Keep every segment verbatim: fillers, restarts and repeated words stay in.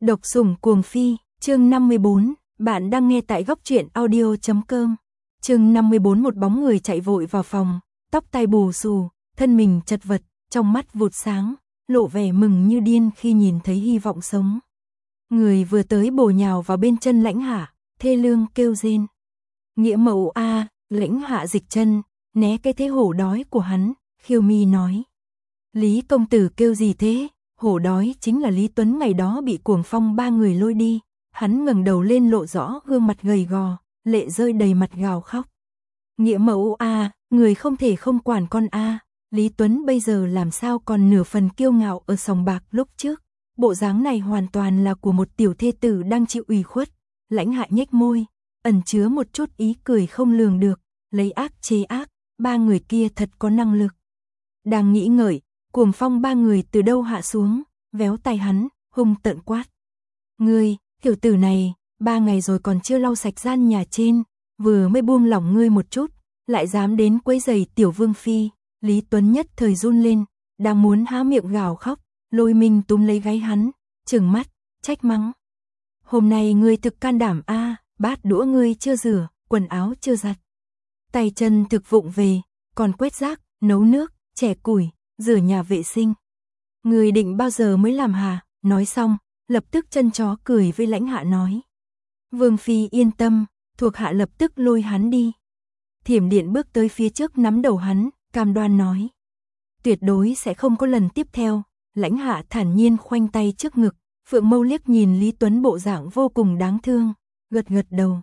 Độc sủng cuồng phi, chương năm mươi bốn, bạn đang nghe tại góc truyện audio chấm com. Chương năm mươi bốn, một bóng người chạy vội vào phòng, tóc tai bù xù, thân mình chật vật, trong mắt vụt sáng, lộ vẻ mừng như điên khi nhìn thấy hy vọng sống. Người vừa tới bổ nhào vào bên chân Lãnh Hạ, thê lương kêu rên. Nghĩa mẫu a, Lãnh Hạ dịch chân, né cái thế hổ đói của hắn, khiêu mi nói. Lý công tử kêu gì thế? Hổ đói chính là Lý Tuấn ngày đó bị Cuồng Phong ba người lôi đi. Hắn ngẩng đầu lên lộ rõ gương mặt gầy gò, lệ rơi đầy mặt gào khóc. Nghĩa mẫu a, người không thể không quản con a. Lý Tuấn bây giờ làm sao còn nửa phần kiêu ngạo ở sòng bạc lúc trước. Bộ dáng này hoàn toàn là của một tiểu thê tử đang chịu ủy khuất. Lãnh Hạ nhếch môi, ẩn chứa một chút ý cười không lường được, lấy ác chế ác, ba người kia thật có năng lực. Đang nghĩ ngợi, Cuồng Phong ba người từ đâu hạ xuống, véo tay hắn, hung tợn quát. Ngươi, tiểu tử này, ba ngày rồi còn chưa lau sạch gian nhà trên, vừa mới buông lỏng ngươi một chút, lại dám đến quấy rầy tiểu vương phi. Lý Tuấn nhất thời run lên, đang muốn há miệng gào khóc, Lôi Minh túm lấy gáy hắn, trừng mắt, trách mắng. Hôm nay ngươi thực can đảm a, à, bát đũa ngươi chưa rửa, quần áo chưa giặt, tay chân thực vụng về, còn quét rác, nấu nước, chẻ củi, rửa nhà vệ sinh. Ngươi định bao giờ mới làm hả? Nói xong, lập tức chân chó cười với Lãnh Hạ nói. Vương phi yên tâm, thuộc hạ lập tức lôi hắn đi. Thiểm Điện bước tới phía trước nắm đầu hắn, cam đoan nói. Tuyệt đối sẽ không có lần tiếp theo. Lãnh Hạ thản nhiên khoanh tay trước ngực, phượng mâu liếc nhìn Lý Tuấn bộ dạng vô cùng đáng thương, gật gật đầu.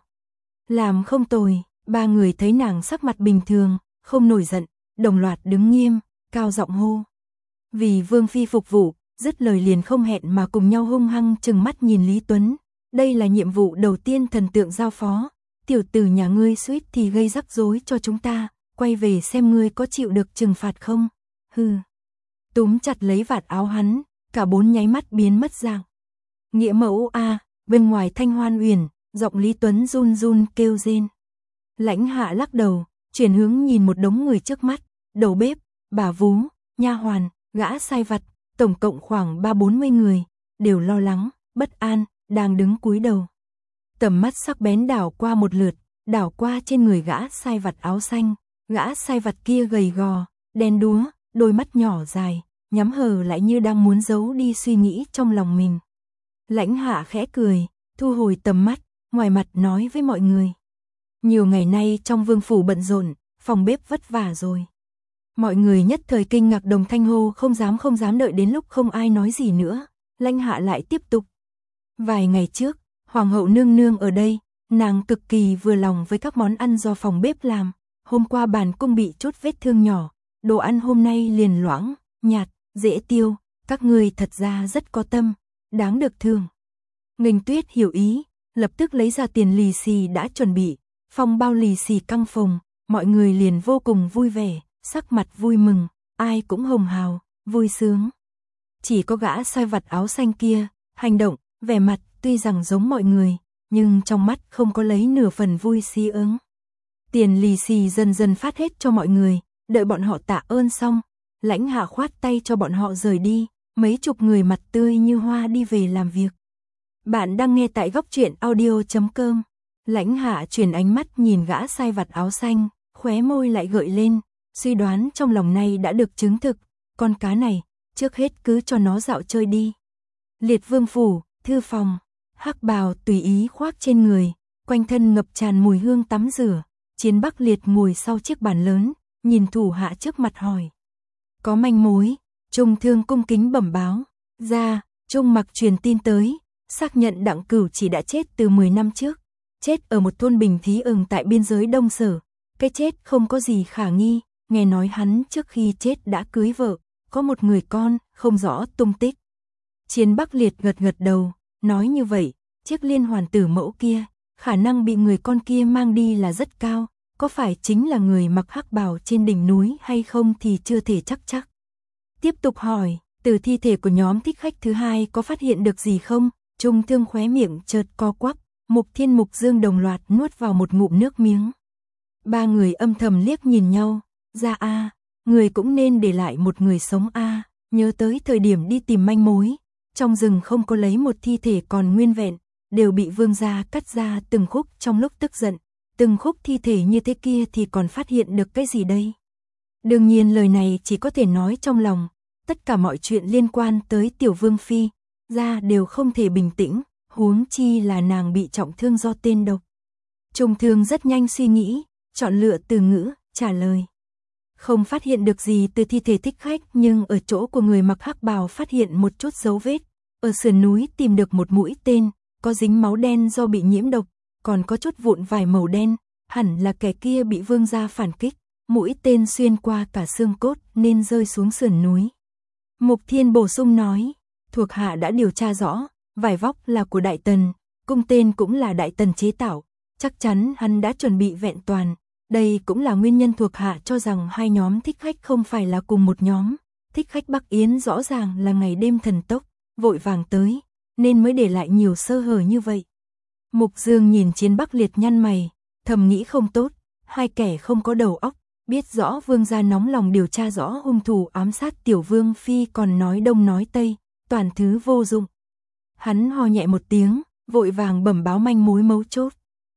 Làm không tồi, ba người thấy nàng sắc mặt bình thường, không nổi giận, đồng loạt đứng nghiêm, cao giọng hô. Vì Vương phi phục vụ, dứt lời liền không hẹn mà cùng nhau hung hăng trừng mắt nhìn Lý Tuấn. Đây là nhiệm vụ đầu tiên thần tượng giao phó. Tiểu tử nhà ngươi suýt thì gây rắc rối cho chúng ta, quay về xem ngươi có chịu được trừng phạt không. Hừ. Túm chặt lấy vạt áo hắn, cả bốn nháy mắt biến mất dạng. Nghĩa mẫu a, à, bên ngoài Thanh Hoan Uyển, giọng Lý Tuấn run run kêu rên. Lãnh Hạ lắc đầu, chuyển hướng nhìn một đống người trước mắt, đầu bếp, bà vú, nha hoàn, gã sai vặt, tổng cộng khoảng ba bốn mươi người, đều lo lắng, bất an, đang đứng cúi đầu. Tầm mắt sắc bén đảo qua một lượt, đảo qua trên người gã sai vặt áo xanh, gã sai vặt kia gầy gò, đen đúa, đôi mắt nhỏ dài, nhắm hờ lại như đang muốn giấu đi suy nghĩ trong lòng mình. Lãnh Hạ khẽ cười, thu hồi tầm mắt, ngoài mặt nói với mọi người. Nhiều ngày nay trong vương phủ bận rộn, phòng bếp vất vả rồi. Mọi người nhất thời kinh ngạc đồng thanh hô, không dám không dám đợi đến lúc không ai nói gì nữa. Lãnh Hạ lại tiếp tục. Vài ngày trước, Hoàng hậu nương nương ở đây, nàng cực kỳ vừa lòng với các món ăn do phòng bếp làm. Hôm qua bàn cung bị chút vết thương nhỏ, đồ ăn hôm nay liền loãng, nhạt, dễ tiêu, các ngươi thật ra rất có tâm, đáng được thương. Nghênh Tuyết hiểu ý, lập tức lấy ra tiền lì xì đã chuẩn bị, phong bao lì xì căng phồng, mọi người liền vô cùng vui vẻ, sắc mặt vui mừng, ai cũng hồng hào, vui sướng. Chỉ có gã sai vặt áo xanh kia, hành động, vẻ mặt tuy rằng giống mọi người, nhưng trong mắt không có lấy nửa phần vui xí ứng. Tiền lì xì dần dần phát hết cho mọi người, đợi bọn họ tạ ơn xong, Lãnh Hạ khoát tay cho bọn họ rời đi, mấy chục người mặt tươi như hoa đi về làm việc. Bạn đang nghe tại góc truyện audio chấm com. Lãnh Hạ chuyển ánh mắt nhìn gã sai vặt áo xanh, khóe môi lại gợi lên, suy đoán trong lòng này đã được chứng thực, con cá này, trước hết cứ cho nó dạo chơi đi. Liệt vương phủ, thư phòng, hắc bào tùy ý khoác trên người, quanh thân ngập tràn mùi hương tắm rửa, Chiến Bắc Liệt ngồi sau chiếc bàn lớn, nhìn thủ hạ trước mặt hỏi. Có manh mối, Trung Thương cung kính bẩm báo, ra, Trung Mặc truyền tin tới, xác nhận Đặng Cửu Chỉ đã chết từ mười năm trước, chết ở một thôn bình thí ừng tại biên giới Đông Sở, cái chết không có gì khả nghi, nghe nói hắn trước khi chết đã cưới vợ, có một người con, không rõ tung tích. Chiến Bắc Liệt gật gật đầu, nói như vậy, chiếc liên hoàn tử mẫu kia, khả năng bị người con kia mang đi là rất cao, có phải chính là người mặc hắc bào trên đỉnh núi hay không thì chưa thể chắc chắc. Tiếp tục hỏi, từ thi thể của nhóm thích khách thứ hai có phát hiện được gì không? Trung Thương khóe miệng chợt co quắp, Mục Thiên Mục Dương đồng loạt nuốt vào một ngụm nước miếng. Ba người âm thầm liếc nhìn nhau, ra a, người cũng nên để lại một người sống a, nhớ tới thời điểm đi tìm manh mối, trong rừng không có lấy một thi thể còn nguyên vẹn, đều bị vương gia cắt ra từng khúc trong lúc tức giận, từng khúc thi thể như thế kia thì còn phát hiện được cái gì đây? Đương nhiên lời này chỉ có thể nói trong lòng, tất cả mọi chuyện liên quan tới tiểu vương phi, ra đều không thể bình tĩnh, huống chi là nàng bị trọng thương do tên độc. Trung Thương rất nhanh suy nghĩ, chọn lựa từ ngữ, trả lời. Không phát hiện được gì từ thi thể thích khách, nhưng ở chỗ của người mặc hắc bào phát hiện một chút dấu vết. Ở sườn núi tìm được một mũi tên, có dính máu đen do bị nhiễm độc, còn có chút vụn vải màu đen, hẳn là kẻ kia bị vương gia phản kích, mũi tên xuyên qua cả xương cốt nên rơi xuống sườn núi. Mục Thiên bổ sung nói, thuộc hạ đã điều tra rõ, vải vóc là của Đại Tần, cung tên cũng là Đại Tần chế tạo, chắc chắn hắn đã chuẩn bị vẹn toàn. Đây cũng là nguyên nhân thuộc hạ cho rằng hai nhóm thích khách không phải là cùng một nhóm. Thích khách Bắc Yến rõ ràng là ngày đêm thần tốc, vội vàng tới, nên mới để lại nhiều sơ hở như vậy. Mục Dương nhìn Chiến Bắc Liệt nhăn mày, thầm nghĩ không tốt, hai kẻ không có đầu óc, biết rõ vương gia nóng lòng điều tra rõ hung thủ ám sát tiểu vương phi còn nói đông nói tây, toàn thứ vô dụng. Hắn ho nhẹ một tiếng, vội vàng bẩm báo manh mối mấu chốt.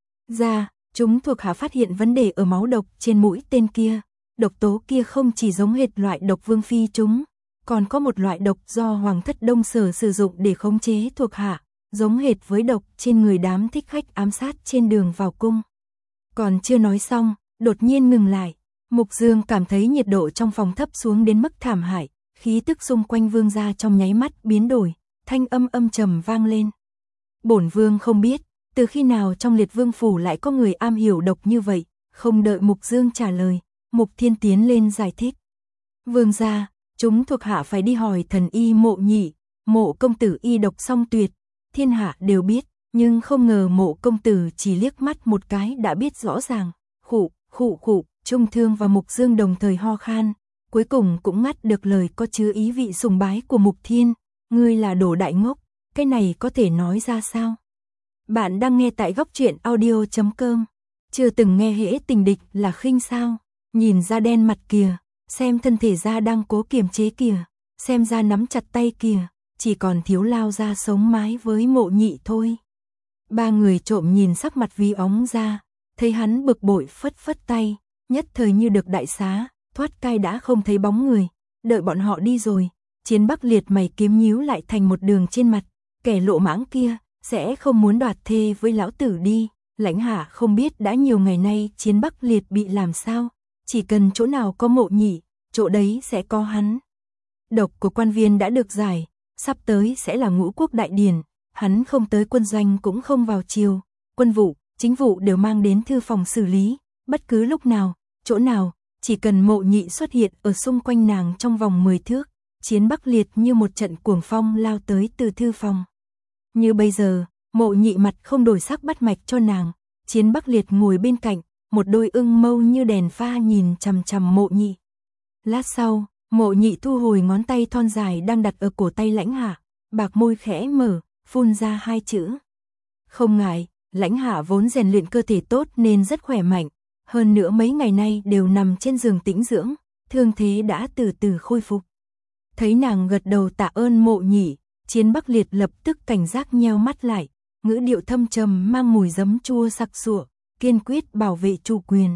Ra, chúng thuộc hạ phát hiện vấn đề ở máu độc trên mũi tên kia, độc tố kia không chỉ giống hệt loại độc vương phi chúng, còn có một loại độc do Hoàng thất Đông Sở sử dụng để khống chế thuộc hạ, giống hệt với độc trên người đám thích khách ám sát trên đường vào cung. Còn chưa nói xong, đột nhiên ngừng lại, Mục Dương cảm thấy nhiệt độ trong phòng thấp xuống đến mức thảm hại, khí tức xung quanh vương gia trong nháy mắt biến đổi, thanh âm âm trầm vang lên. Bổn vương không biết, từ khi nào trong Liệt Vương phủ lại có người am hiểu độc như vậy, không đợi Mục Dương trả lời, Mục Thiên tiến lên giải thích. Vương gia, chúng thuộc hạ phải đi hỏi thần y Mộ Nhị, Mộ công tử y độc song tuyệt, thiên hạ đều biết, nhưng không ngờ Mộ công tử chỉ liếc mắt một cái đã biết rõ ràng. Khụ, khụ khụ, Trung Thương và Mục Dương đồng thời ho khan, cuối cùng cũng ngắt được lời có chứa ý vị sùng bái của Mục Thiên, ngươi là đồ đại ngốc, cái này có thể nói ra sao? Bạn đang nghe tại góc truyện audio chấm com. Chưa từng nghe hễ tình địch là khinh sao? Nhìn da đen mặt kìa, xem thân thể da đang cố kiềm chế kìa, xem da nắm chặt tay kìa, chỉ còn thiếu lao ra sống mái với Mộ Nhị thôi. Ba người trộm nhìn sắc mặt Ví óng ra, thấy hắn bực bội phất phất tay, nhất thời như được đại xá, thoát cai đã không thấy bóng người, đợi bọn họ đi rồi, Chiến Bắc Liệt mày kiếm nhíu lại thành một đường trên mặt, kẻ lộ mãng kia sẽ không muốn đoạt thê với lão tử đi. Lãnh Hạ không biết đã nhiều ngày nay Chiến Bắc Liệt bị làm sao, chỉ cần chỗ nào có Mộ Nhị, chỗ đấy sẽ có hắn. Độc của quan viên đã được giải, sắp tới sẽ là Ngũ Quốc đại điển, hắn không tới quân doanh cũng không vào triều, quân vụ, chính vụ đều mang đến thư phòng xử lý, bất cứ lúc nào, chỗ nào, chỉ cần Mộ Nhị xuất hiện ở xung quanh nàng trong vòng mười thước, Chiến Bắc Liệt như một trận cuồng phong lao tới từ thư phòng. Như bây giờ, Mộ Nhị mặt không đổi sắc bắt mạch cho nàng, Chiến Bắc Liệt ngồi bên cạnh, một đôi ưng mâu như đèn pha nhìn chằm chằm Mộ Nhị. Lát sau, Mộ Nhị thu hồi ngón tay thon dài đang đặt ở cổ tay Lãnh Hạ, bạc môi khẽ mở, phun ra hai chữ. Không ngại, Lãnh Hạ vốn rèn luyện cơ thể tốt nên rất khỏe mạnh, hơn nữa mấy ngày nay đều nằm trên giường tĩnh dưỡng, thương thế đã từ từ khôi phục. Thấy nàng gật đầu tạ ơn Mộ Nhị, Chiến Bắc Liệt lập tức cảnh giác nheo mắt lại, ngữ điệu thâm trầm mang mùi giấm chua sặc sụa, kiên quyết bảo vệ chủ quyền.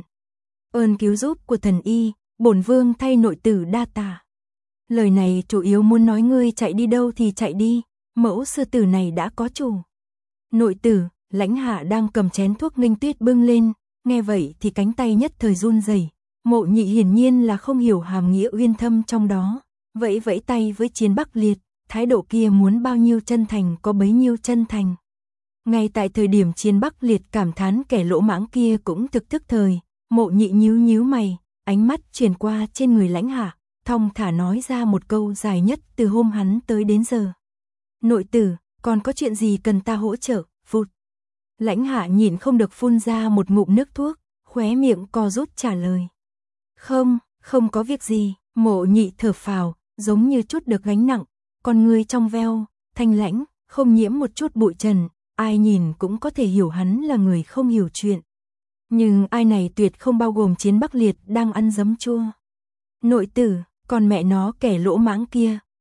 Ơn cứu giúp của thần y, bổn vương thay nội tử đa tạ. Lời này chủ yếu muốn nói ngươi chạy đi đâu thì chạy đi, mẫu sư tử này đã có chủ. Nội tử, Lãnh Hạ đang cầm chén thuốc Nghênh Tuyết bưng lên, nghe vậy thì cánh tay nhất thời run rẩy. Mộ Nhị hiển nhiên là không hiểu hàm nghĩa uyên thâm trong đó, vẫy vẫy tay với Chiến Bắc Liệt, thái độ kia muốn bao nhiêu chân thành có bấy nhiêu chân thành. Ngay tại thời điểm Chiến Bắc Liệt cảm thán kẻ lỗ mãng kia cũng thực thức thời, Mộ Nhị nhíu nhíu mày, ánh mắt chuyển qua trên người Lãnh Hạ, thong thả nói ra một câu dài nhất từ hôm hắn tới đến giờ. Nội tử, còn có chuyện gì cần ta hỗ trợ? Phụt. Lãnh Hạ nhịn không được phun ra một ngụm nước thuốc, khóe miệng co rút trả lời. Không, không có việc gì. Mộ Nhị thở phào, giống như chút được gánh nặng, con người trong veo, thanh lãnh, không nhiễm một chút bụi trần, ai nhìn cũng có thể hiểu hắn là người không hiểu chuyện. Nhưng ai này tuyệt không bao gồm Chiến Bắc Liệt đang ăn giấm chua. Nội tử, còn mẹ nó kẻ lỗ mãng kia,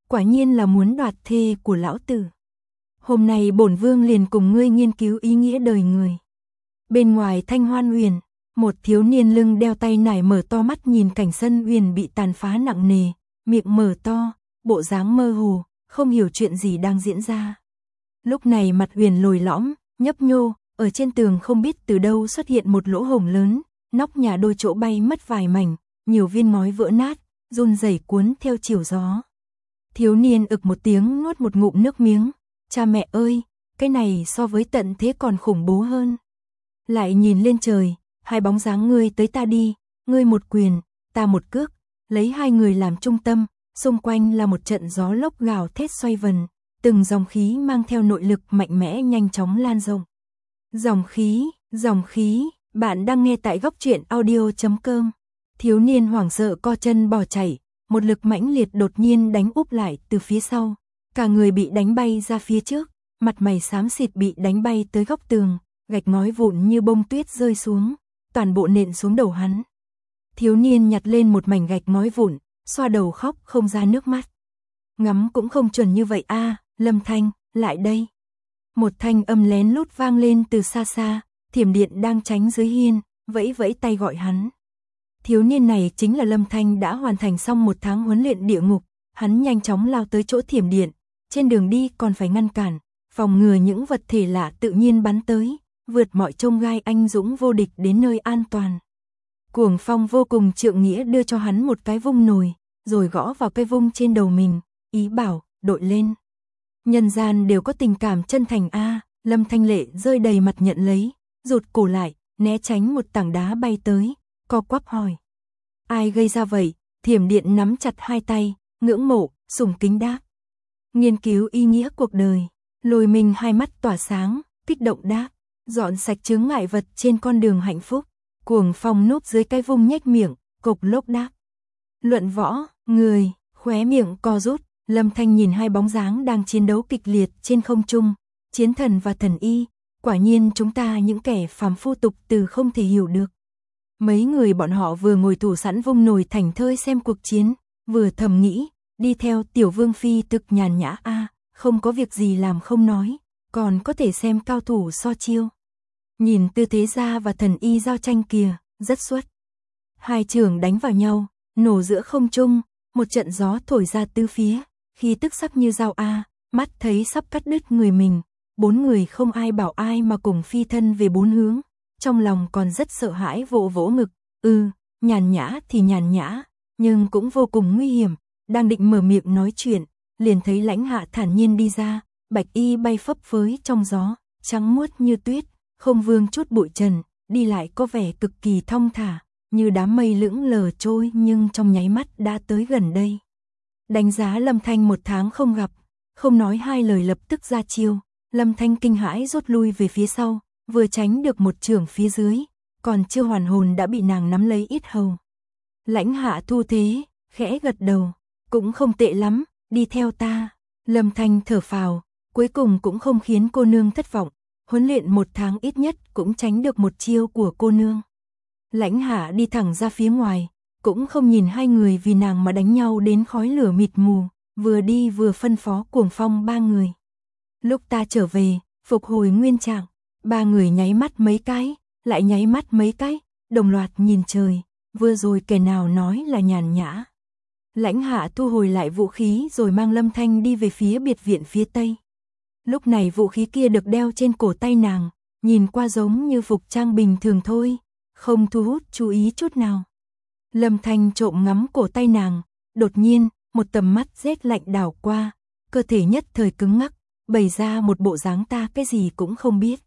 quả nhiên là muốn đoạt thê của lão tử. Hôm nay bổn vương liền cùng ngươi nghiên cứu ý nghĩa đời người. Bên ngoài Thanh Hoan Huyền, một thiếu niên lưng đeo tay nải mở to mắt nhìn cảnh sân huyền bị tàn phá nặng nề, miệng mở to, bộ dáng mơ hồ, không hiểu chuyện gì đang diễn ra. Lúc này mặt huyền lồi lõm, nhấp nhô, ở trên tường không biết từ đâu xuất hiện một lỗ hổng lớn, nóc nhà đôi chỗ bay mất vài mảnh, nhiều viên ngói vỡ nát, run rẩy cuốn theo chiều gió. Thiếu niên ực một tiếng nuốt một ngụm nước miếng, cha mẹ ơi, cái này so với tận thế còn khủng bố hơn. Lại nhìn lên trời, hai bóng dáng ngươi tới ta đi, ngươi một quyền, ta một cước, lấy hai người làm trung tâm, xung quanh là một trận gió lốc gào thét xoay vần, từng dòng khí mang theo nội lực mạnh mẽ nhanh chóng lan rộng. Dòng khí, dòng khí, bạn đang nghe tại góc truyện audio chấm com. Thiếu niên hoảng sợ co chân bỏ chạy, một lực mãnh liệt đột nhiên đánh úp lại từ phía sau, cả người bị đánh bay ra phía trước, mặt mày xám xịt bị đánh bay tới góc tường, gạch ngói vụn như bông tuyết rơi xuống, toàn bộ nện xuống đầu hắn. Thiếu niên nhặt lên một mảnh gạch ngói vụn, xoa đầu khóc không ra nước mắt. Ngắm cũng không chuẩn như vậy a, Lâm Thanh, lại đây. Một thanh âm lén lút vang lên từ xa xa, Thiểm Điện đang tránh dưới hiên, vẫy vẫy tay gọi hắn. Thiếu niên này chính là Lâm Thanh đã hoàn thành xong một tháng huấn luyện địa ngục, hắn nhanh chóng lao tới chỗ Thiểm Điện, trên đường đi còn phải ngăn cản, phòng ngừa những vật thể lạ tự nhiên bắn tới, vượt mọi chông gai anh dũng vô địch đến nơi an toàn. Cuồng Phong vô cùng trượng nghĩa đưa cho hắn một cái vung nồi, rồi gõ vào cái vung trên đầu mình, ý bảo, đội lên. Nhân gian đều có tình cảm chân thành a, Lâm Thanh lệ rơi đầy mặt nhận lấy, rụt cổ lại, né tránh một tảng đá bay tới, co quắp hỏi. Ai gây ra vậy? Thiểm Điện nắm chặt hai tay, ngưỡng mộ, sùng kính đáp. Nghiên cứu ý nghĩa cuộc đời, Lôi Minh hai mắt tỏa sáng, kích động đáp. Dọn sạch chướng ngại vật trên con đường hạnh phúc. Cuồng Phong núp dưới cái vung nhếch miệng, cục lốc đáp. Luận võ, người, khóe miệng co rút, Lâm Thanh nhìn hai bóng dáng đang chiến đấu kịch liệt trên không trung, chiến thần và thần y, quả nhiên chúng ta những kẻ phàm phu tục từ không thể hiểu được. Mấy người bọn họ vừa ngồi thủ sẵn vung nồi thành thơi xem cuộc chiến, vừa thầm nghĩ, đi theo tiểu vương phi thực nhàn nhã a, không có việc gì làm không nói, còn có thể xem cao thủ so chiêu. Nhìn tư thế gia và thần y giao tranh kìa, rất xuất. Hai trường đánh vào nhau, nổ giữa không trung, một trận gió thổi ra tứ phía, khi tức sắc như dao a, mắt thấy sắp cắt đứt người mình, bốn người không ai bảo ai mà cùng phi thân về bốn hướng, trong lòng còn rất sợ hãi vỗ vỗ ngực, ừ, nhàn nhã thì nhàn nhã, nhưng cũng vô cùng nguy hiểm, đang định mở miệng nói chuyện, liền thấy Lãnh Hạ thản nhiên đi ra, bạch y bay phấp phới trong gió, trắng muốt như tuyết, không vương chút bụi trần, đi lại có vẻ cực kỳ thong thả, như đám mây lững lờ trôi nhưng trong nháy mắt đã tới gần đây. Đánh giá Lâm Thanh một tháng không gặp, không nói hai lời lập tức ra chiêu, Lâm Thanh kinh hãi rút lui về phía sau, vừa tránh được một chưởng phía dưới, còn chưa hoàn hồn đã bị nàng nắm lấy yết hầu. Lãnh Hạ thu thế, khẽ gật đầu, cũng không tệ lắm, đi theo ta. Lâm Thanh thở phào, cuối cùng cũng không khiến cô nương thất vọng, huấn luyện một tháng ít nhất cũng tránh được một chiêu của cô nương. Lãnh Hạ đi thẳng ra phía ngoài, cũng không nhìn hai người vì nàng mà đánh nhau đến khói lửa mịt mù, vừa đi vừa phân phó Cuồng Phong ba người. Lúc ta trở về, phục hồi nguyên trạng, ba người nháy mắt mấy cái, lại nháy mắt mấy cái, đồng loạt nhìn trời, vừa rồi kẻ nào nói là nhàn nhã. Lãnh Hạ thu hồi lại vũ khí rồi mang Lâm Thanh đi về phía biệt viện phía tây. Lúc này vũ khí kia được đeo trên cổ tay nàng, nhìn qua giống như phục trang bình thường thôi, không thu hút chú ý chút nào. Lâm Thanh trộm ngắm cổ tay nàng, đột nhiên, một tầm mắt rét lạnh đảo qua, cơ thể nhất thời cứng ngắc, bày ra một bộ dáng ta cái gì cũng không biết.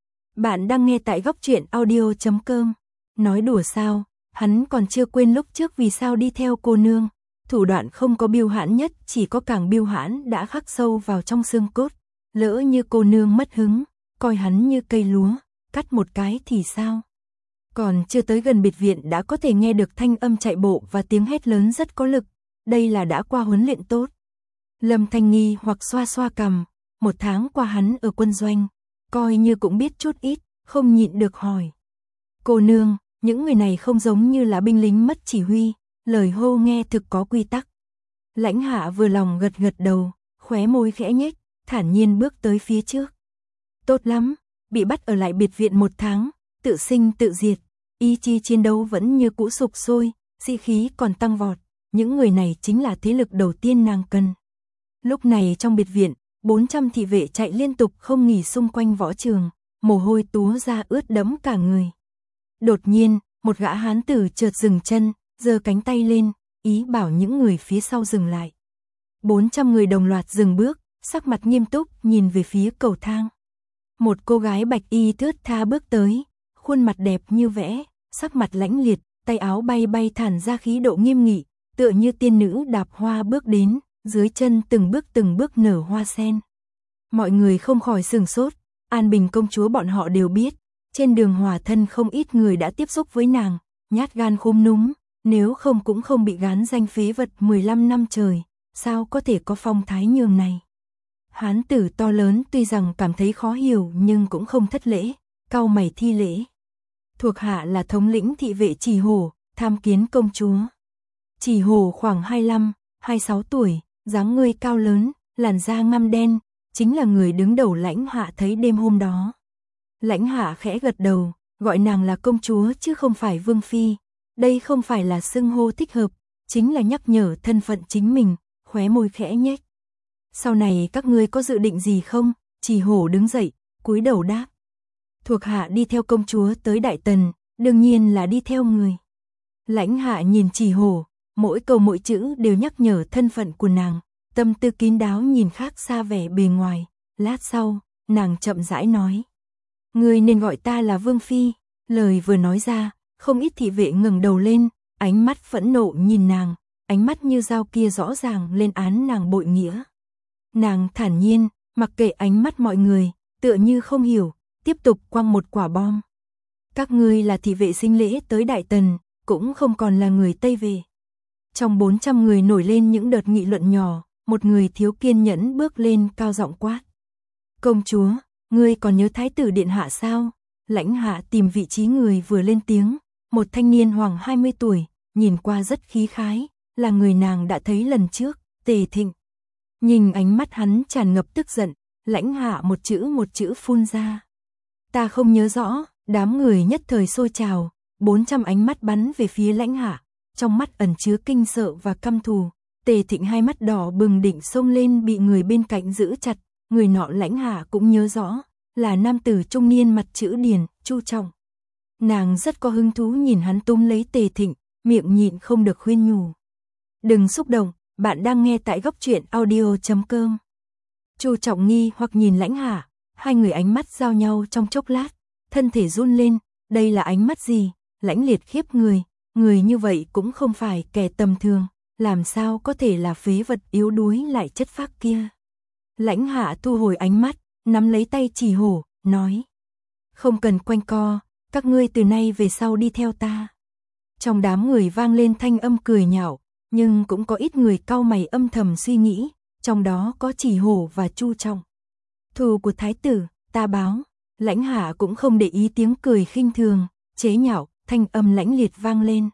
Bạn đang nghe tại góc truyện audio chấm com. Nói đùa sao, hắn còn chưa quên lúc trước vì sao đi theo cô nương, thủ đoạn không có biêu hãn nhất, chỉ có càng biêu hãn đã khắc sâu vào trong xương cốt. Lỡ như cô nương mất hứng, coi hắn như cây lúa, cắt một cái thì sao? Còn chưa tới gần biệt viện đã có thể nghe được thanh âm chạy bộ và tiếng hét lớn rất có lực, đây là đã qua huấn luyện tốt. Lâm Thanh nghi hoặc xoa xoa cằm, một tháng qua hắn ở quân doanh, coi như cũng biết chút ít, không nhịn được hỏi. Cô nương, những người này không giống như là binh lính mất chỉ huy, lời hô nghe thực có quy tắc. Lãnh Hạ vừa lòng gật gật đầu, khóe môi khẽ nhếch, thản nhiên bước tới phía trước. Tốt lắm, bị bắt ở lại biệt viện một tháng, tự sinh tự diệt, ý chí chiến đấu vẫn như cũ sục sôi, sĩ khí còn tăng vọt, những người này chính là thế lực đầu tiên nàng cần. Lúc này trong biệt viện, bốn trăm thị vệ chạy liên tục không nghỉ xung quanh võ trường, mồ hôi túa ra ướt đẫm cả người. Đột nhiên, một gã hán tử chợt dừng chân, giơ cánh tay lên, ý bảo những người phía sau dừng lại. bốn trăm người đồng loạt dừng bước, sắc mặt nghiêm túc nhìn về phía cầu thang. Một cô gái bạch y thướt tha bước tới, khuôn mặt đẹp như vẽ, sắc mặt lãnh liệt, tay áo bay bay thản ra khí độ nghiêm nghị, tựa như tiên nữ đạp hoa bước đến, dưới chân từng bước từng bước nở hoa sen. Mọi người không khỏi sửng sốt, An Bình công chúa bọn họ đều biết, trên đường hòa thân không ít người đã tiếp xúc với nàng, nhát gan khúm núm, nếu không cũng không bị gán danh phế vật mười lăm năm trời, sao có thể có phong thái nhường này. Hán tử to lớn tuy rằng cảm thấy khó hiểu nhưng cũng không thất lễ, cau mày thi lễ. Thuộc hạ là thống lĩnh thị vệ Trì Hổ, tham kiến công chúa. Trì Hổ khoảng hai mươi lăm, hai mươi sáu tuổi, dáng người cao lớn, làn da ngăm đen, chính là người đứng đầu Lãnh Hạ thấy đêm hôm đó. Lãnh Hạ khẽ gật đầu, gọi nàng là công chúa chứ không phải vương phi. Đây không phải là xưng hô thích hợp, chính là nhắc nhở thân phận chính mình, khóe môi khẽ nhếch. Sau này các ngươi có dự định gì không? Trì Hổ đứng dậy, cúi đầu đáp. Thuộc hạ đi theo công chúa tới Đại Tần, đương nhiên là đi theo người. Lãnh Hạ nhìn Trì Hổ, mỗi câu mỗi chữ đều nhắc nhở thân phận của nàng, tâm tư kín đáo nhìn khác xa vẻ bề ngoài. Lát sau, nàng chậm rãi nói. Ngươi nên gọi ta là vương phi. Lời vừa nói ra, không ít thị vệ ngẩng đầu lên, ánh mắt phẫn nộ nhìn nàng, ánh mắt như dao kia rõ ràng lên án nàng bội nghĩa. Nàng thản nhiên, mặc kệ ánh mắt mọi người, tựa như không hiểu, tiếp tục quăng một quả bom. Các ngươi là thị vệ sinh lễ tới Đại Tần, cũng không còn là người Tây về. Trong bốn trăm người nổi lên những đợt nghị luận nhỏ, một người thiếu kiên nhẫn bước lên cao giọng quát. Công chúa, ngươi còn nhớ thái tử điện hạ sao? Lãnh Hạ tìm vị trí người vừa lên tiếng, một thanh niên khoảng hai mươi tuổi, nhìn qua rất khí khái, là người nàng đã thấy lần trước, Tề Thịnh. Nhìn ánh mắt hắn tràn ngập tức giận, Lãnh Hạ một chữ một chữ phun ra. Ta không nhớ rõ, đám người nhất thời sôi trào, bốn trăm ánh mắt bắn về phía Lãnh Hạ, trong mắt ẩn chứa kinh sợ và căm thù. Tề Thịnh hai mắt đỏ bừng định xông lên bị người bên cạnh giữ chặt, người nọ Lãnh Hạ cũng nhớ rõ, là nam tử trung niên mặt chữ điền, Chu Trọng. Nàng rất có hứng thú nhìn hắn túm lấy Tề Thịnh, miệng nhịn không được khuyên nhủ. Đừng xúc động, bạn đang nghe tại góc truyện audio chấm com. Chu Trọng nghi hoặc nhìn Lãnh Hạ, hai người ánh mắt giao nhau trong chốc lát, thân thể run lên, đây là ánh mắt gì? Lãnh Liệt khiếp người, người như vậy cũng không phải kẻ tầm thường, làm sao có thể là phế vật yếu đuối lại chất phác kia. Lãnh Hạ thu hồi ánh mắt, nắm lấy tay Trì Hổ, nói. Không cần quanh co, các ngươi từ nay về sau đi theo ta. Trong đám người vang lên thanh âm cười nhạo, nhưng cũng có ít người cau mày âm thầm suy nghĩ, trong đó có Trì Hổ và Chu Trọng. Thù của thái tử, ta báo. Lãnh Hạ cũng không để ý tiếng cười khinh thường, chế nhạo, thanh âm lãnh liệt vang lên.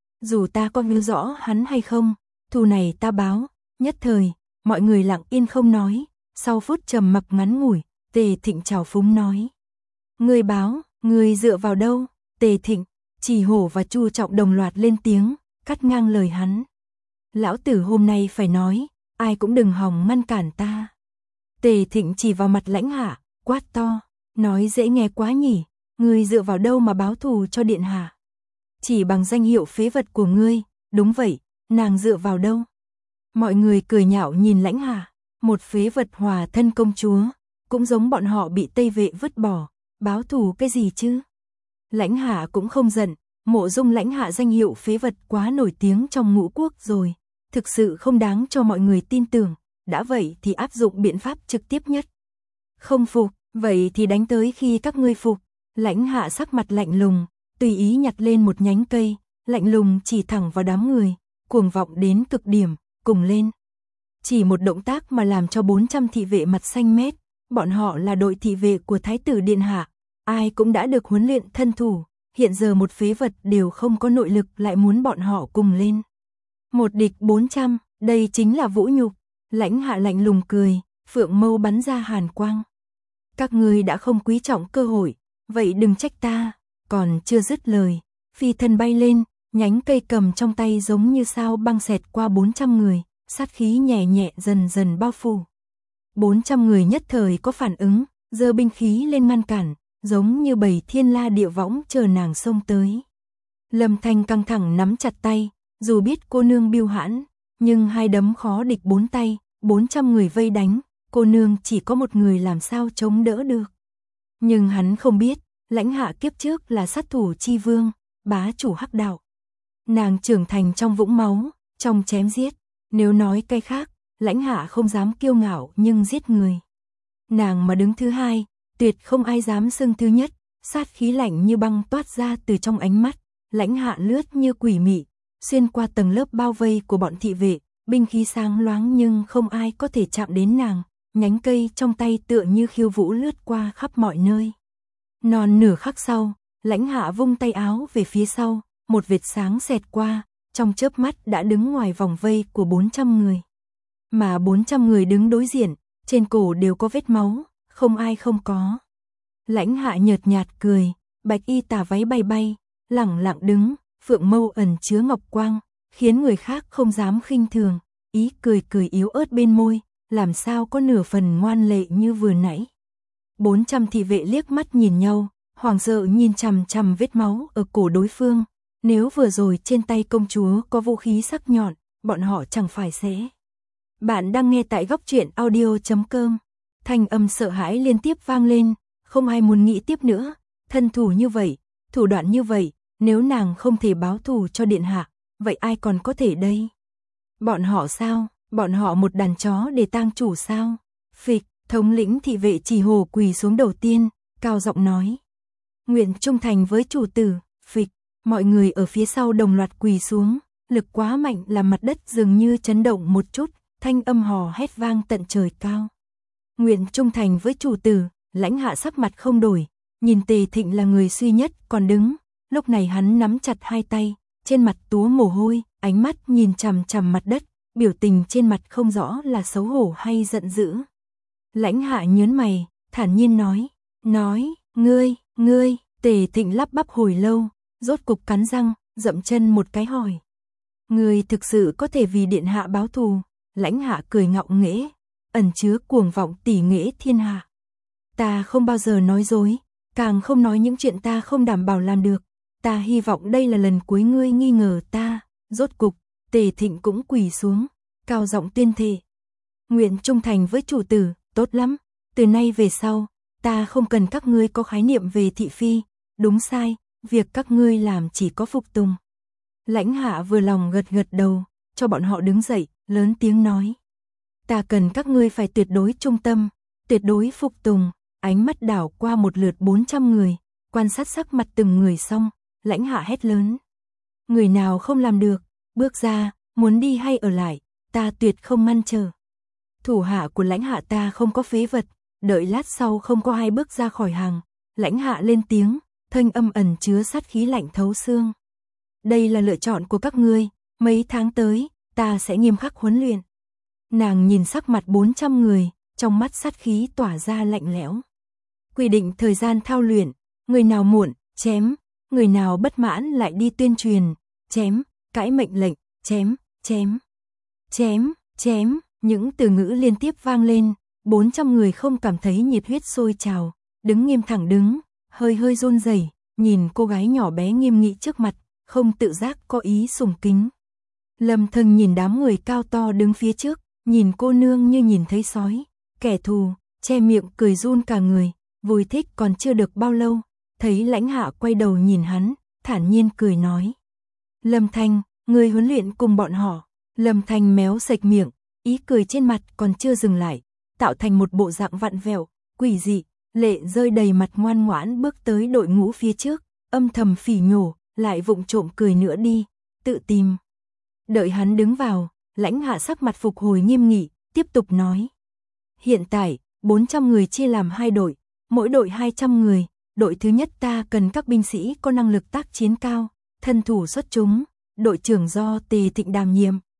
Dù ta có nhớ rõ hắn hay không, thù này ta báo. Nhất thời, mọi người lặng yên không nói, sau phút trầm mặc ngắn ngủi, Tề Thịnh trào phúng nói. Ngươi báo, ngươi dựa vào đâu? Tề Thịnh, Trì Hổ và Chu Trọng đồng loạt lên tiếng, cắt ngang lời hắn. Lão tử hôm nay phải nói, ai cũng đừng hòng ngăn cản ta. Tề Thịnh chỉ vào mặt Lãnh Hạ, quát to, nói dễ nghe quá nhỉ, ngươi dựa vào đâu mà báo thù cho điện hạ? Chỉ bằng danh hiệu phế vật của ngươi, đúng vậy, nàng dựa vào đâu? Mọi người cười nhạo nhìn Lãnh Hạ, một phế vật hòa thân công chúa, cũng giống bọn họ bị Tây vệ vứt bỏ, báo thù cái gì chứ? Lãnh Hạ cũng không giận, Mộ Dung Lãnh Hạ danh hiệu phế vật quá nổi tiếng trong ngũ quốc rồi, thực sự không đáng cho mọi người tin tưởng, đã vậy thì áp dụng biện pháp trực tiếp nhất. Không phục, vậy thì đánh tới khi các ngươi phục. Lãnh Hạ sắc mặt lạnh lùng, tùy ý nhặt lên một nhánh cây, lạnh lùng chỉ thẳng vào đám người, cuồng vọng đến cực điểm, cùng lên. Chỉ một động tác mà làm cho bốn trăm thị vệ mặt xanh mét, bọn họ là đội thị vệ của Thái tử Điện Hạ, ai cũng đã được huấn luyện thân thủ, hiện giờ một phế vật đều không có nội lực lại muốn bọn họ cùng lên. Một địch bốn trăm, Đây chính là vũ nhục. Lãnh Hạ lạnh lùng cười, phượng mâu bắn ra hàn quang. Các ngươi đã không quý trọng cơ hội, vậy đừng trách ta. Còn chưa dứt lời, phi thân bay lên, nhánh cây cầm trong tay giống như sao băng xẹt qua bốn trăm người, sát khí nhẹ nhẹ dần dần bao phủ. bốn trăm người nhất thời có phản ứng, giơ binh khí lên ngăn cản, giống như bầy thiên la địa võng chờ nàng xông tới. Lâm Thanh căng thẳng nắm chặt tay, dù biết cô nương biêu hãn, nhưng hai đấm khó địch bốn tay, bốn trăm người vây đánh, cô nương chỉ có một người làm sao chống đỡ được. Nhưng hắn không biết, Lãnh Hạ kiếp trước là sát thủ chi vương, bá chủ hắc đạo. Nàng trưởng thành trong vũng máu, trong chém giết, nếu nói cái khác, Lãnh Hạ không dám kiêu ngạo nhưng giết người. Nàng mà đứng thứ hai, tuyệt không ai dám xưng thứ nhất, sát khí lạnh như băng toát ra từ trong ánh mắt, Lãnh Hạ lướt như quỷ mị, xuyên qua tầng lớp bao vây của bọn thị vệ, binh khí sáng loáng nhưng không ai có thể chạm đến nàng, nhánh cây trong tay tựa như khiêu vũ lướt qua khắp mọi nơi. Non nửa khắc sau, Lãnh Hạ vung tay áo về phía sau, một vệt sáng xẹt qua, trong chớp mắt đã đứng ngoài vòng vây của bốn trăm người. Mà bốn trăm người đứng đối diện, trên cổ đều có vết máu, không ai không có. Lãnh Hạ nhợt nhạt cười, bạch y tà váy bay bay, lẳng lặng đứng, phượng mâu ẩn chứa ngọc quang, khiến người khác không dám khinh thường, ý cười cười yếu ớt bên môi, làm sao có nửa phần ngoan lệ như vừa nãy. bốn trăm thị vệ liếc mắt nhìn nhau, hoảng sợ nhìn chằm chằm vết máu ở cổ đối phương, nếu vừa rồi trên tay công chúa có vũ khí sắc nhọn, bọn họ chẳng phải sẽ. Bạn đang nghe tại góc truyện audio chấm com. Thanh âm sợ hãi liên tiếp vang lên, không ai muốn nghĩ tiếp nữa, thân thủ như vậy, thủ đoạn như vậy, nếu nàng không thể báo thù cho điện hạ, vậy ai còn có thể đây? Bọn họ sao? Bọn họ một đàn chó để tang chủ sao? Phịch, thống lĩnh thị vệ Chỉ Hồ quỳ xuống đầu tiên, cao giọng nói: "Nguyện trung thành với chủ tử." Phịch, mọi người ở phía sau đồng loạt quỳ xuống, lực quá mạnh làm mặt đất dường như chấn động một chút, thanh âm hò hét vang tận trời cao. Nguyện trung thành với chủ tử. Lãnh Hạ sắc mặt không đổi, nhìn Tề Thịnh là người duy nhất còn đứng, lúc này hắn nắm chặt hai tay, trên mặt túa mồ hôi, ánh mắt nhìn chằm chằm mặt đất, biểu tình trên mặt không rõ là xấu hổ hay giận dữ. Lãnh Hạ nhướng mày, thản nhiên nói, nói, ngươi, ngươi, Tề Thịnh lắp bắp hồi lâu, rốt cục cắn răng, dậm chân một cái hỏi. Ngươi thực sự có thể vì điện hạ báo thù? Lãnh Hạ cười ngạo nghễ, ẩn chứa cuồng vọng tỉ nghễ thiên hạ. Ta không bao giờ nói dối, càng không nói những chuyện ta không đảm bảo làm được. Ta hy vọng đây là lần cuối ngươi nghi ngờ ta. Rốt cục, Tề Thịnh cũng quỳ xuống, cao giọng tuyên thệ. Nguyện trung thành với chủ tử, tốt lắm. Từ nay về sau, ta không cần các ngươi có khái niệm về thị phi, đúng sai, việc các ngươi làm chỉ có phục tùng. Lãnh Hạ vừa lòng gật gật đầu, cho bọn họ đứng dậy, lớn tiếng nói. Ta cần các ngươi phải tuyệt đối trung tâm, tuyệt đối phục tùng. Ánh mắt đảo qua một lượt bốn trăm người, quan sát sắc mặt từng người xong, Lãnh Hạ hét lớn. Người nào không làm được, bước ra, muốn đi hay ở lại, ta tuyệt không ngăn trở. Thủ hạ của Lãnh Hạ ta không có phế vật, đợi lát sau không có ai bước ra khỏi hàng. Lãnh Hạ lên tiếng, thanh âm ẩn chứa sát khí lạnh thấu xương. Đây là lựa chọn của các ngươi, mấy tháng tới, ta sẽ nghiêm khắc huấn luyện. Nàng nhìn sắc mặt bốn trăm người, trong mắt sát khí tỏa ra lạnh lẽo. Quy định thời gian thao luyện, người nào muộn, chém, người nào bất mãn lại đi tuyên truyền, chém, cãi mệnh lệnh, chém, chém, chém, chém, những từ ngữ liên tiếp vang lên, bốn trăm người không cảm thấy nhiệt huyết sôi trào, đứng nghiêm thẳng đứng, hơi hơi run rẩy, nhìn cô gái nhỏ bé nghiêm nghị trước mặt, không tự giác có ý sùng kính. Lâm Thần nhìn đám người cao to đứng phía trước, nhìn cô nương như nhìn thấy sói, kẻ thù, che miệng cười run cả người. Vui thích còn chưa được bao lâu, thấy Lãnh Hạ quay đầu nhìn hắn, thản nhiên cười nói. Lâm Thanh, ngươi huấn luyện cùng bọn họ. Lâm Thanh méo sạch miệng, ý cười trên mặt còn chưa dừng lại, tạo thành một bộ dạng vặn vẹo, quỷ dị, lệ rơi đầy mặt ngoan ngoãn bước tới đội ngũ phía trước, âm thầm phỉ nhổ, lại vụng trộm cười nữa đi, tự tìm. Đợi hắn đứng vào, Lãnh Hạ sắc mặt phục hồi nghiêm nghị, tiếp tục nói. Hiện tại, bốn trăm người chia làm hai đội. Mỗi đội hai trăm người, đội thứ nhất ta cần các binh sĩ có năng lực tác chiến cao, thân thủ xuất chúng, đội trưởng do Tề Thịnh đảm nhiệm.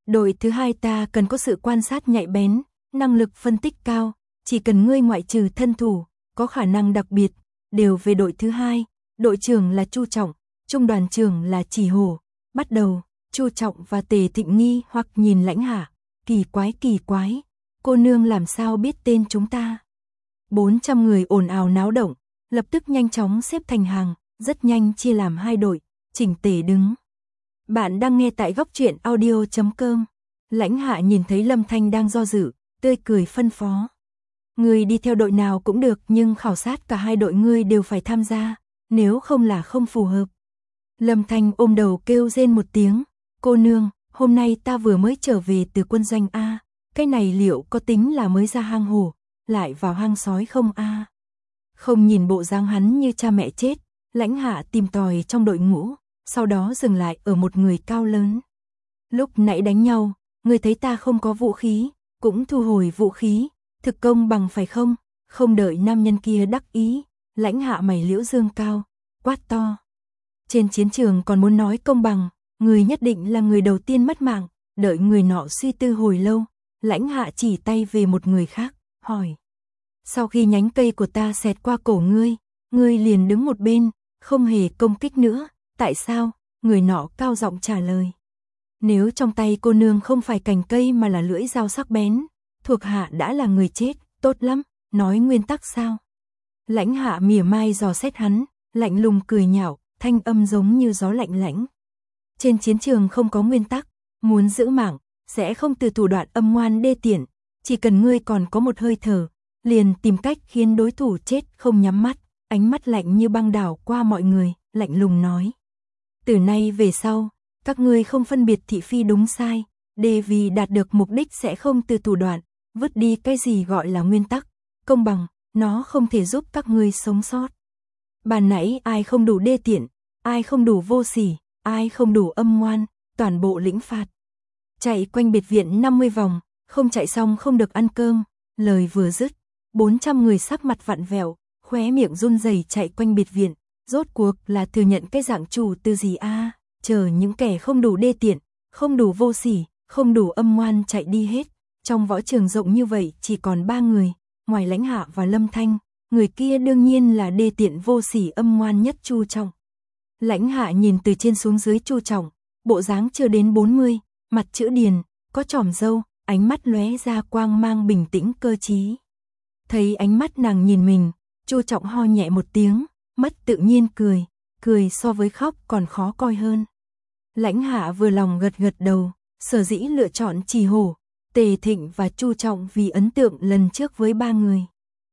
Đội thứ hai ta cần có sự quan sát nhạy bén, năng lực phân tích cao, chỉ cần ngươi ngoại trừ thân thủ, có khả năng đặc biệt, đều về đội thứ hai, đội trưởng là Chu Trọng, trung đoàn trưởng là Chỉ Hổ. Bắt đầu, Chu Trọng và Tề Thịnh nghi hoặc nhìn Lãnh Hạ, kỳ quái kỳ quái, cô nương làm sao biết tên chúng ta? bốn trăm người ồn ào náo động, lập tức nhanh chóng xếp thành hàng, rất nhanh chia làm hai đội, chỉnh tề đứng. Bạn đang nghe tại góc truyện audio chấm com. Lãnh Hạ nhìn thấy Lâm Thanh đang do dự, tươi cười phân phó. Ngươi đi theo đội nào cũng được, nhưng khảo sát cả hai đội ngươi đều phải tham gia, nếu không là không phù hợp. Lâm Thanh ôm đầu kêu rên một tiếng, cô nương, hôm nay ta vừa mới trở về từ quân doanh A, cái này liệu có tính là mới ra hang hổ, lại vào hang sói không A? Không nhìn bộ dáng hắn như cha mẹ chết, Lãnh Hạ tìm tòi trong đội ngũ, sau đó dừng lại ở một người cao lớn. Lúc nãy đánh nhau, ngươi thấy ta không có vũ khí, cũng thu hồi vũ khí, thực công bằng phải không? Không đợi nam nhân kia đắc ý, Lãnh Hạ mày liễu dương cao, quát to. Trên chiến trường còn muốn nói công bằng, người nhất định là người đầu tiên mất mạng, đợi người nọ suy tư hồi lâu, Lãnh Hạ chỉ tay về một người khác, hỏi. Sau khi nhánh cây của ta xẹt qua cổ ngươi, ngươi liền đứng một bên, không hề công kích nữa, tại sao? Người nọ cao giọng trả lời. Nếu trong tay cô nương không phải cành cây mà là lưỡi dao sắc bén, thuộc hạ đã là người chết, tốt lắm, nói nguyên tắc sao? Lãnh Hạ mỉa mai dò xét hắn, lạnh lùng cười nhạo, thanh âm giống như gió lạnh lãnh. Trên chiến trường không có nguyên tắc, muốn giữ mạng, sẽ không từ thủ đoạn âm ngoan đê tiện, chỉ cần ngươi còn có một hơi thở, liền tìm cách khiến đối thủ chết không nhắm mắt, ánh mắt lạnh như băng đảo qua mọi người, lạnh lùng nói. Từ nay về sau, các ngươi không phân biệt thị phi đúng sai, để vì đạt được mục đích sẽ không từ thủ đoạn, vứt đi cái gì gọi là nguyên tắc, công bằng, nó không thể giúp các ngươi sống sót. Bàn nãy ai không đủ đê tiện, ai không đủ vô sỉ, ai không đủ âm ngoan, toàn bộ lĩnh phạt. Chạy quanh biệt viện năm mươi vòng, không chạy xong không được ăn cơm, lời vừa dứt, bốn trăm người sắc mặt vặn vẹo, khóe miệng run rẩy chạy quanh biệt viện, rốt cuộc là thừa nhận cái dạng chủ từ gì a? À, chờ những kẻ không đủ đê tiện, không đủ vô sỉ, không đủ âm ngoan chạy đi hết. Trong võ trường rộng như vậy chỉ còn ba người, ngoài Lãnh Hạ và Lâm Thanh, người kia đương nhiên là đê tiện vô sỉ âm ngoan nhất Chu Trọng. Lãnh Hạ nhìn từ trên xuống dưới Chu Trọng, bộ dáng chưa đến bốn mươi, mặt chữ điền, có chòm râu, ánh mắt lóe ra quang mang bình tĩnh cơ trí. Thấy ánh mắt nàng nhìn mình, Chu Trọng ho nhẹ một tiếng, mất tự nhiên cười, cười so với khóc còn khó coi hơn. Lãnh Hạ vừa lòng gật gật đầu, sở dĩ lựa chọn Chỉ Hổ, Tề Thịnh và Chu Trọng vì ấn tượng lần trước với ba người.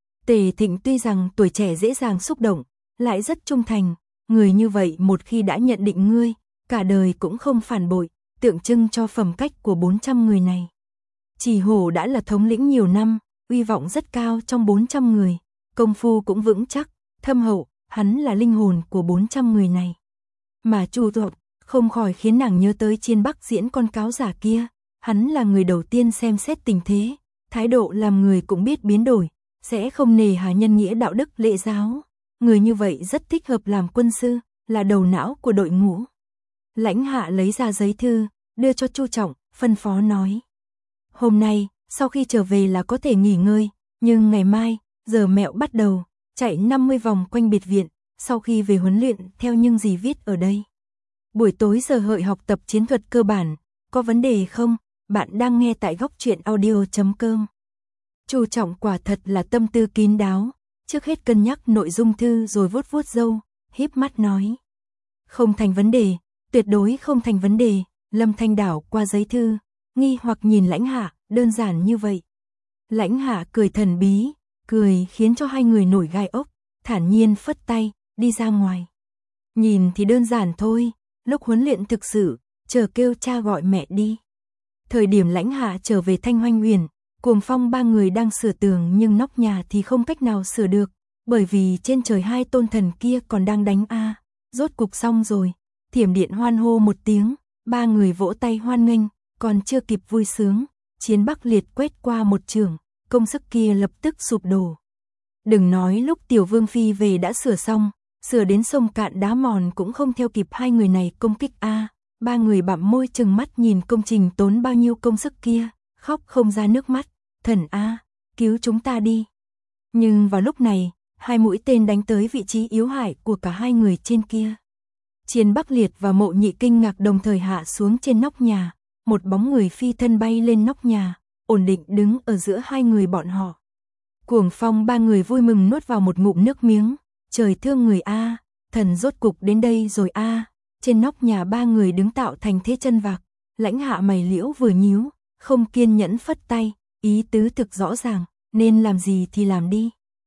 Tề Thịnh tuy rằng tuổi trẻ dễ dàng xúc động, lại rất trung thành, người như vậy một khi đã nhận định ngươi, cả đời cũng không phản bội, tượng trưng cho phẩm cách của bốn trăm người này. Chỉ Hổ đã là thống lĩnh nhiều năm, uy vọng rất cao trong bốn trăm người, công phu cũng vững chắc, thâm hậu, hắn là linh hồn của bốn trăm người này. Mà Chu Trọng không khỏi khiến nàng nhớ tới Chiên Bắc diễn con cáo giả kia, hắn là người đầu tiên xem xét tình thế, thái độ làm người cũng biết biến đổi, sẽ không nề hà nhân nghĩa đạo đức lễ giáo, người như vậy rất thích hợp làm quân sư, là đầu não của đội ngũ. Lãnh Hạ lấy ra giấy thư, đưa cho Chu Trọng, phân phó nói. Hôm nay, sau khi trở về là có thể nghỉ ngơi, nhưng ngày mai, giờ mẹo bắt đầu, chạy năm mươi vòng quanh biệt viện, sau khi về huấn luyện theo những gì viết ở đây. Buổi tối giờ hợi học tập chiến thuật cơ bản, có vấn đề không? Bạn đang nghe tại góc truyện audio chấm com. Chu Trọng quả thật là tâm tư kín đáo, trước hết cân nhắc nội dung thư rồi vuốt vuốt râu, híp mắt nói. Không thành vấn đề, tuyệt đối không thành vấn đề. Lâm Thanh đảo qua giấy thư, nghi hoặc nhìn Lãnh Hạ, đơn giản như vậy. Lãnh Hạ cười thần bí, cười khiến cho hai người nổi gai ốc, thản nhiên phất tay, đi ra ngoài. Nhìn thì đơn giản thôi, lúc huấn luyện thực sự, chờ kêu cha gọi mẹ đi. Thời điểm Lãnh Hạ trở về Thanh Hoanh Uyển, Cuồng Phong ba người đang sửa tường nhưng nóc nhà thì không cách nào sửa được, bởi vì trên trời hai tôn thần kia còn đang đánh a. Rốt cục xong rồi, Thiểm Điện hoan hô một tiếng, ba người vỗ tay hoan nghênh, còn chưa kịp vui sướng, Chiến Bắc liệt quét qua một trường, công sức kia lập tức sụp đổ. Đừng nói lúc Tiểu Vương Phi về đã sửa xong, sửa đến sông cạn đá mòn cũng không theo kịp hai người này công kích a. ba người bặm môi chừng mắt nhìn công trình tốn bao nhiêu công sức kia, khóc không ra nước mắt, thần a, cứu chúng ta đi. Nhưng vào lúc này, hai mũi tên đánh tới vị trí yếu hại của cả hai người trên kia. Chiến Bắc Liệt và Mộ Nhị kinh ngạc đồng thời hạ xuống trên nóc nhà, một bóng người phi thân bay lên nóc nhà, ổn định đứng ở giữa hai người bọn họ. Cuồng Phong ba người vui mừng nuốt vào một ngụm nước miếng, trời thương người a, thần rốt cục đến đây rồi a. Trên nóc nhà ba người đứng tạo thành thế chân vạc, Lãnh Hạ mày liễu vừa nhíu, không kiên nhẫn phất tay, ý tứ thực rõ ràng, nên làm gì thì làm đi.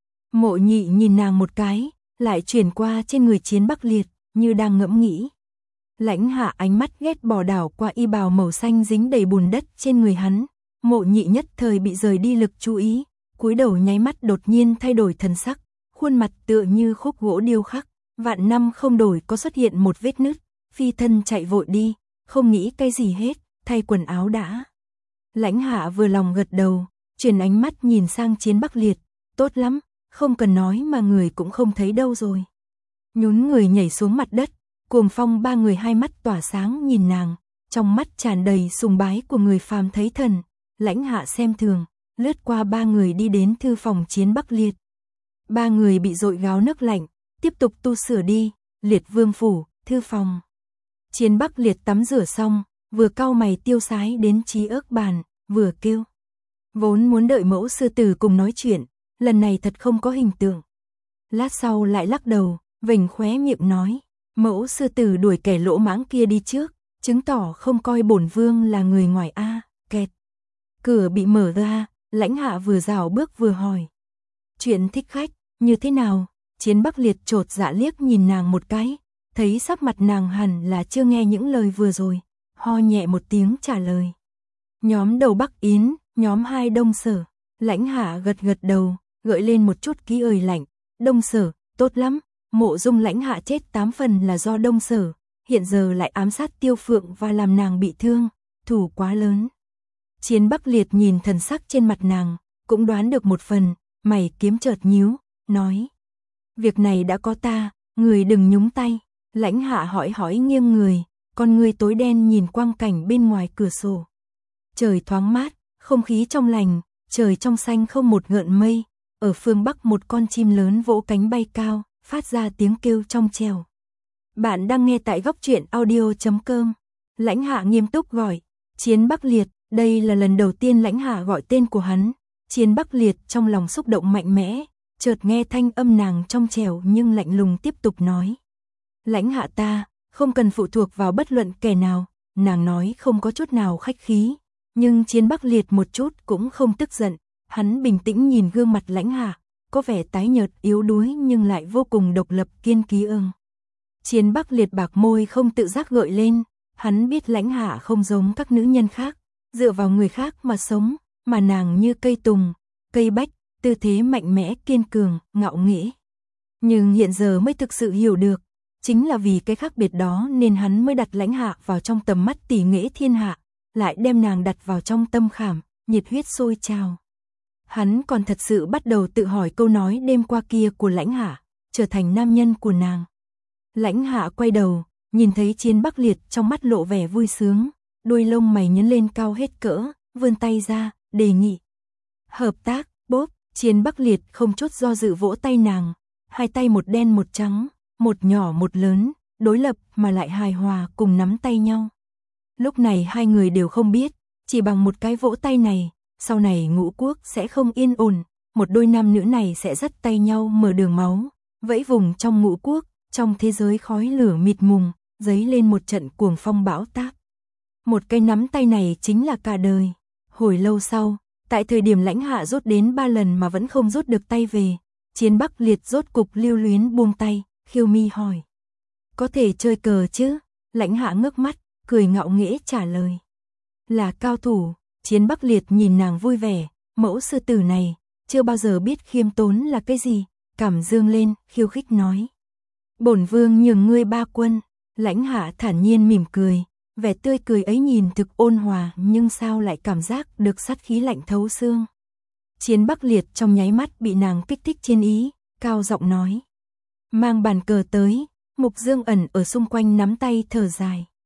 Mộ Nhị nhìn nàng một cái, lại chuyển qua trên người Chiến Bắc Liệt, như đang ngẫm nghĩ. Lãnh Hạ ánh mắt ghét bỏ đảo qua y bào màu xanh dính đầy bùn đất trên người hắn, Mộ Nhị nhất thời bị rời đi lực chú ý, cúi đầu nháy mắt đột nhiên thay đổi thần sắc, khuôn mặt tựa như khúc gỗ điêu khắc, vạn năm không đổi có xuất hiện một vết nứt, phi thân chạy vội đi, không nghĩ cái gì hết, thay quần áo đã. Lãnh Hạ vừa lòng gật đầu, chuyển ánh mắt nhìn sang Chiến Bắc Liệt, tốt lắm, không cần nói mà người cũng không thấy đâu rồi. Nhún người nhảy xuống mặt đất, Cuồng Phong ba người hai mắt tỏa sáng nhìn nàng, trong mắt tràn đầy sùng bái của người phàm thấy thần. Lãnh Hạ xem thường, lướt qua ba người đi đến thư phòng Chiến Bắc Liệt. Ba người bị dội gáo nước lạnh, tiếp tục tu sửa đi, Liệt Vương phủ, thư phòng. Chiến Bắc Liệt tắm rửa xong, vừa cau mày tiêu sái đến trí ức bàn, vừa kêu. Vốn muốn đợi mẫu sư tử cùng nói chuyện, lần này thật không có hình tượng. Lát sau lại lắc đầu, vểnh khóe miệng nói, mẫu sư tử đuổi kẻ lỗ mãng kia đi trước, chứng tỏ không coi bổn vương là người ngoài a. Kẹt. Cửa bị mở ra, Lãnh Hạ vừa rảo bước vừa hỏi. Chuyện thích khách, như thế nào? Chiến Bắc Liệt chột dạ liếc nhìn nàng một cái, thấy sắc mặt nàng hẳn là chưa nghe những lời vừa rồi, ho nhẹ một tiếng trả lời. Nhóm đầu Bắc Yến, nhóm hai Đông Sở. Lãnh Hạ gật gật đầu, gợi lên một chút ký ời lạnh. Đông Sở, tốt lắm, Mộ Dung Lãnh Hạ chết tám phần là do Đông Sở, hiện giờ lại ám sát Tiêu Phượng và làm nàng bị thương, thủ quá lớn. Chiến Bắc Liệt nhìn thần sắc trên mặt nàng, cũng đoán được một phần, mày kiếm chợt nhíu, nói. Việc này đã có ta, người đừng nhúng tay. Lãnh Hạ hỏi hỏi nghiêng người, con người tối đen nhìn quang cảnh bên ngoài cửa sổ. Trời thoáng mát, không khí trong lành, trời trong xanh không một gợn mây, ở phương Bắc một con chim lớn vỗ cánh bay cao, phát ra tiếng kêu trong trèo. Bạn đang nghe tại góc truyện audio chấm com. Lãnh Hạ nghiêm túc gọi, Chiến Bắc Liệt, đây là lần đầu tiên Lãnh Hạ gọi tên của hắn. Chiến Bắc Liệt trong lòng xúc động mạnh mẽ, chợt nghe thanh âm nàng trong trèo nhưng lạnh lùng tiếp tục nói. Lãnh Hạ ta, không cần phụ thuộc vào bất luận kẻ nào, nàng nói không có chút nào khách khí, nhưng Chiến Bắc Liệt một chút cũng không tức giận, hắn bình tĩnh nhìn gương mặt Lãnh Hạ, có vẻ tái nhợt yếu đuối nhưng lại vô cùng độc lập kiên ký ưng. Chiến Bắc Liệt bạc môi không tự giác gợi lên, hắn biết Lãnh Hạ không giống các nữ nhân khác, dựa vào người khác mà sống, mà nàng như cây tùng, cây bách, tư thế mạnh mẽ kiên cường, ngạo nghễ. Nhưng hiện giờ mới thực sự hiểu được, chính là vì cái khác biệt đó nên hắn mới đặt Lãnh Hạ vào trong tầm mắt tỷ nghệ thiên hạ, lại đem nàng đặt vào trong tâm khảm, nhiệt huyết sôi trào. Hắn còn thật sự bắt đầu tự hỏi câu nói đêm qua kia của Lãnh Hạ, trở thành nam nhân của nàng. Lãnh Hạ quay đầu, nhìn thấy Chiến Bắc Liệt trong mắt lộ vẻ vui sướng, đuôi lông mày nhấn lên cao hết cỡ, vươn tay ra, đề nghị. Hợp tác, bốp, Chiến Bắc Liệt không chút do dự vỗ tay nàng, hai tay một đen một trắng, một nhỏ một lớn, đối lập mà lại hài hòa cùng nắm tay nhau. Lúc này hai người đều không biết, chỉ bằng một cái vỗ tay này, sau này Ngũ Quốc sẽ không yên ổn, một đôi nam nữ này sẽ dắt tay nhau mở đường máu, vẫy vùng trong Ngũ Quốc, trong thế giới khói lửa mịt mùng, dấy lên một trận cuồng phong bão táp. Một cái nắm tay này chính là cả đời. Hồi lâu sau, tại thời điểm Lãnh Hạ rút đến ba lần mà vẫn không rút được tay về, Chiến Bắc Liệt rốt cục lưu luyến buông tay, khiêu mi hỏi. Có thể chơi cờ chứ? Lãnh Hạ ngước mắt, cười ngạo nghễ trả lời. Là cao thủ. Chiến Bắc Liệt nhìn nàng vui vẻ, mẫu sư tử này, chưa bao giờ biết khiêm tốn là cái gì, cảm dương lên, khiêu khích nói. Bổn vương nhường ngươi ba quân. Lãnh Hạ thản nhiên mỉm cười, vẻ tươi cười ấy nhìn thực ôn hòa nhưng sao lại cảm giác được sát khí lạnh thấu xương. Chiến Bắc Liệt trong nháy mắt bị nàng kích thích trên ý, cao giọng nói. Mang bàn cờ tới, Mục Dương ẩn ở xung quanh nắm tay thở dài.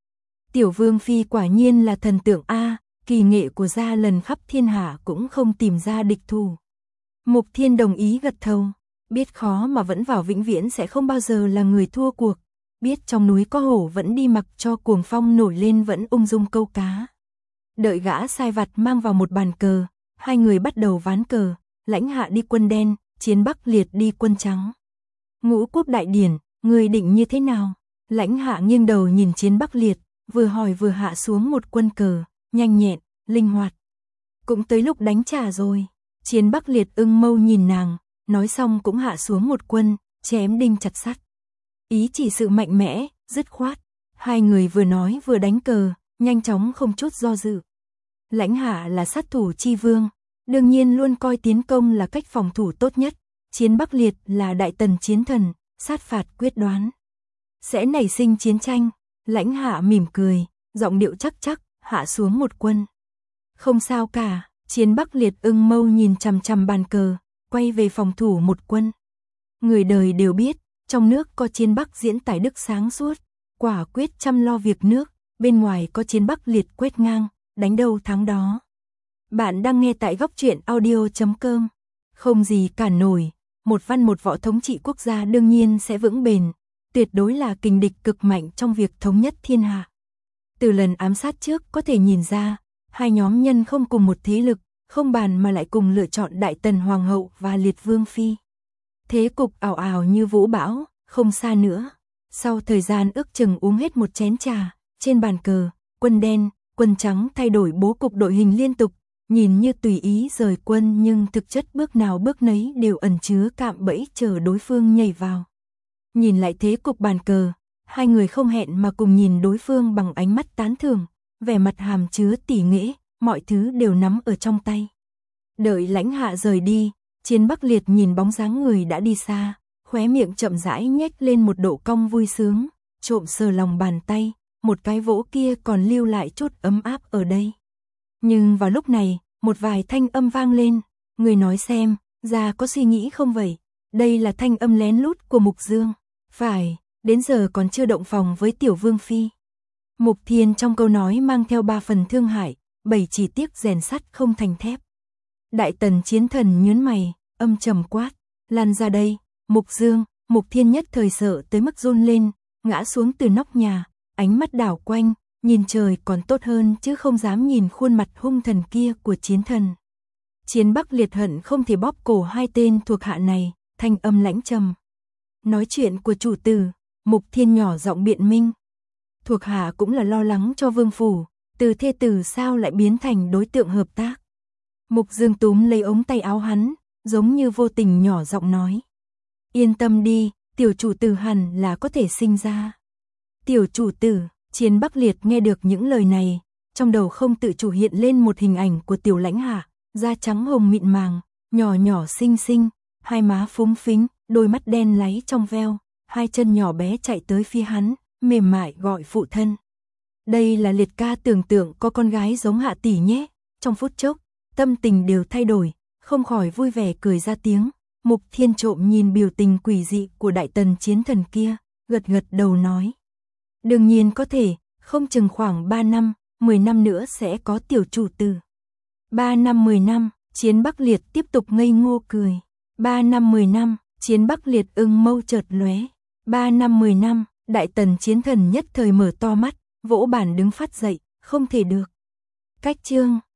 Tiểu Vương Phi quả nhiên là thần tượng A, kỳ nghệ của gia lần khắp thiên hạ cũng không tìm ra địch thủ. Mục Thiên đồng ý gật đầu, biết khó mà vẫn vào vĩnh viễn sẽ không bao giờ là người thua cuộc, biết trong núi có hổ vẫn đi mặc cho cuồng phong nổi lên vẫn ung dung câu cá. Đợi gã sai vặt mang vào một bàn cờ, hai người bắt đầu ván cờ, Lãnh Hạ đi quân đen, Chiến Bắc Liệt đi quân trắng. Ngũ Quốc đại điển, người định như thế nào? Lãnh Hạ nghiêng đầu nhìn Chiến Bắc Liệt, vừa hỏi vừa hạ xuống một quân cờ, nhanh nhẹn, linh hoạt. Cũng tới lúc đánh trả rồi. Chiến Bắc Liệt ưng mâu nhìn nàng, nói xong cũng hạ xuống một quân, chém đinh chặt sắt. Ý chỉ sự mạnh mẽ, dứt khoát. Hai người vừa nói vừa đánh cờ, nhanh chóng không chút do dự. Lãnh Hạ là sát thủ chi vương, đương nhiên luôn coi tiến công là cách phòng thủ tốt nhất. Chiến Bắc Liệt là đại tần chiến thần, sát phạt quyết đoán. Sẽ nảy sinh chiến tranh. Lãnh Hạ mỉm cười, giọng điệu chắc chắc, hạ xuống một quân. Không sao cả. Chiến Bắc Liệt ưng mâu nhìn chằm chằm bàn cờ, quay về phòng thủ một quân. Người đời đều biết, trong nước có Chiến Bắc diễn tài đức sáng suốt, quả quyết chăm lo việc nước, bên ngoài có Chiến Bắc Liệt quét ngang, đánh đâu thắng đó. Bạn đang nghe tại góc truyện audio chấm com. Không gì cản nổi, một văn một võ thống trị quốc gia đương nhiên sẽ vững bền, tuyệt đối là kình địch cực mạnh trong việc thống nhất thiên hạ. Từ lần ám sát trước có thể nhìn ra, hai nhóm nhân không cùng một thế lực, không bàn mà lại cùng lựa chọn Đại Tần Hoàng hậu và Liệt Vương Phi. Thế cục ảo ảo như vũ bão, không xa nữa. Sau thời gian ước chừng uống hết một chén trà, trên bàn cờ, quân đen, quân trắng thay đổi bố cục đội hình liên tục, nhìn như tùy ý rời quân nhưng thực chất bước nào bước nấy đều ẩn chứa cạm bẫy chờ đối phương nhảy vào. Nhìn lại thế cục bàn cờ, hai người không hẹn mà cùng nhìn đối phương bằng ánh mắt tán thưởng, vẻ mặt hàm chứa tỉ nghệ, mọi thứ đều nắm ở trong tay. Đợi Lãnh Hạ rời đi, Chiến Bắc Liệt nhìn bóng dáng người đã đi xa, khóe miệng chậm rãi nhếch lên một độ cong vui sướng, trộm sờ lòng bàn tay, một cái vỗ kia còn lưu lại chút ấm áp ở đây. Nhưng vào lúc này, một vài thanh âm vang lên, người nói xem, ra có suy nghĩ không vậy? Đây là thanh âm lén lút của Mục Dương. Phải, đến giờ còn chưa động phòng với Tiểu Vương Phi. Mục Thiên trong câu nói mang theo ba phần thương hại, bảy chỉ tiếc rèn sắt không thành thép. Đại Tần chiến thần nhướng mày, âm trầm quát, lan ra đây. Mục Dương, Mục Thiên nhất thời sợ tới mức run lên, ngã xuống từ nóc nhà, ánh mắt đảo quanh, nhìn trời còn tốt hơn chứ không dám nhìn khuôn mặt hung thần kia của chiến thần. Chiến Bắc Liệt hận không thể bóp cổ hai tên thuộc hạ này, thanh âm lãnh trầm. Nói chuyện của chủ tử, Mục Thiên nhỏ giọng biện minh. Thuộc hạ cũng là lo lắng cho vương phủ, từ thê tử sao lại biến thành đối tượng hợp tác. Mục Dương túm lấy ống tay áo hắn, giống như vô tình nhỏ giọng nói. Yên tâm đi, tiểu chủ tử hẳn là có thể sinh ra. Tiểu chủ tử, Chiến Bắc Liệt nghe được những lời này, trong đầu không tự chủ hiện lên một hình ảnh của Tiểu Lãnh Hạ, da trắng hồng mịn màng, nhỏ nhỏ xinh xinh, hai má phúng phính, đôi mắt đen láy trong veo, hai chân nhỏ bé chạy tới phía hắn, mềm mại gọi phụ thân. Đây là Liệt ca tưởng tượng có con gái giống Hạ tỷ nhé. Trong phút chốc, tâm tình đều thay đổi, không khỏi vui vẻ cười ra tiếng. Mục Thiên trộm nhìn biểu tình quỷ dị của Đại Tần chiến thần kia, gật gật đầu nói. Đương nhiên có thể, không chừng khoảng ba năm, mười năm nữa sẽ có tiểu chủ tử. ba năm mười năm, Chiến Bắc Liệt tiếp tục ngây ngô cười. ba năm mười năm, Chiến Bắc Liệt ưng mâu chợt lóe. ba năm mười năm, Đại Tần chiến thần nhất thời mở to mắt, vỗ bàn đứng phát dậy, không thể được. Cách chương